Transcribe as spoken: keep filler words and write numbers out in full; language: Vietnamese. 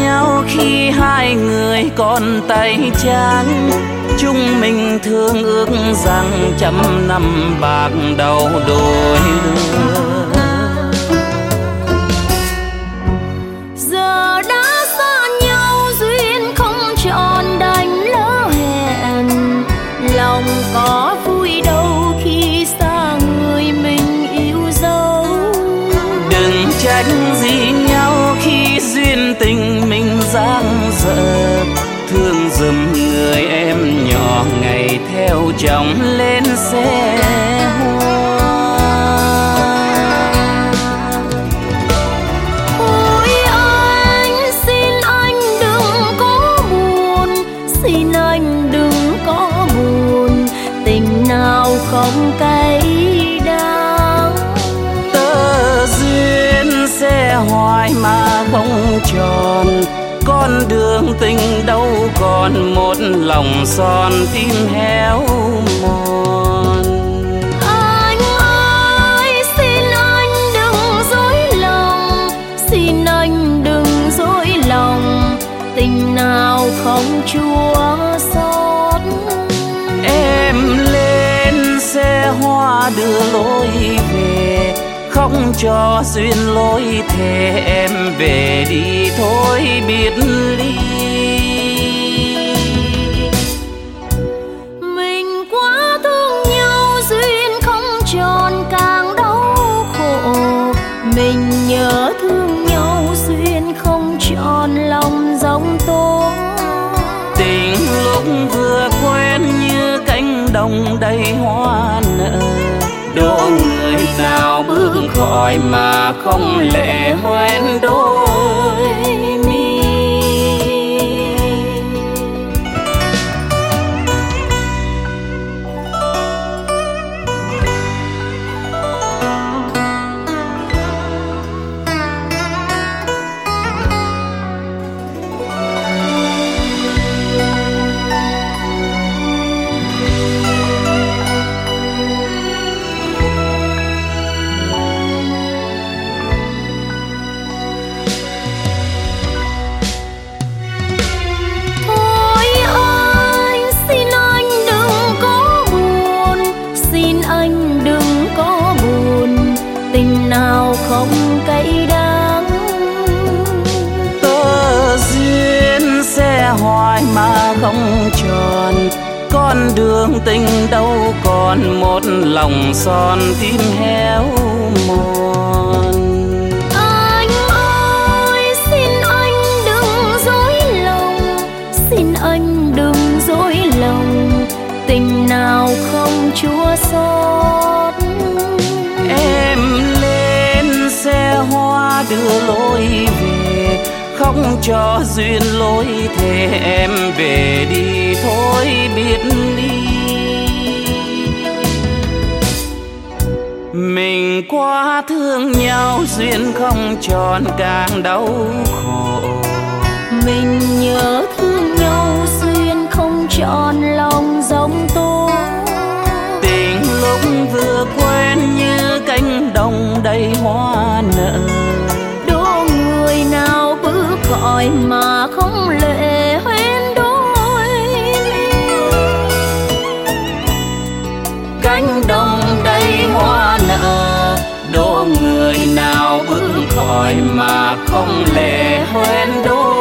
nhau khi hai người còn tay trắng, chúng mình thương ước rằng trăm năm bạc đầu đôi lứa. Giờ đã xa nhau duyên không tròn đành lỡ hẹn, lòng có vui đâu khi xa người mình yêu dấu. Đừng trách gì nhau khi duyên tình mình dang dở, thương giùm người em nhỏ ngày theo chồng lên xe hoa. Ôi anh, xin anh đừng có buồn, xin anh đừng có buồn, tình nào không cay đắng. Tơ duyên sẽ hoài mà không tròn, con đường tình đâu còn một lòng son tim héo mòn. Anh ơi, xin anh đừng dối lòng, xin anh đừng dối lòng, tình nào không chua xót. Em lên xe hoa đưa lối về, không cho duyên lối thề em về đi thôi biệt ly. Mình quá thương nhau duyên không tròn càng đau khổ, mình nhớ thương nhau duyên không tròn lòng giông tố. Tình lúc vừa quen như cánh đồng đầy hoa nở, đố người nào bước khỏi mà không lệ hoen đôi mi. Không cay đắng. Tơ duyên sẽ hoài mà không tròn, con đường tình đâu còn một lòng son tim héo mòn. Anh ơi, xin anh đừng dối lòng, xin anh đừng dối lòng, tình nào không chua xót. Em xe hoa đưa lối về, không cho duyên lối thề em về đi thôi biệt ly. Mình quá thương nhau duyên không tròn càng đau khổ, mình nhớ thương nhau duyên không tròn lòng giông tố. Tình lúc vừa quen như cánh đồng đầy hoa nở, đố người nào bước khỏi mà không lệ hoen đôi mi. Cánh đồng đầy hoa nở, đố người nào bước khỏi mà không lệ hoen đôi.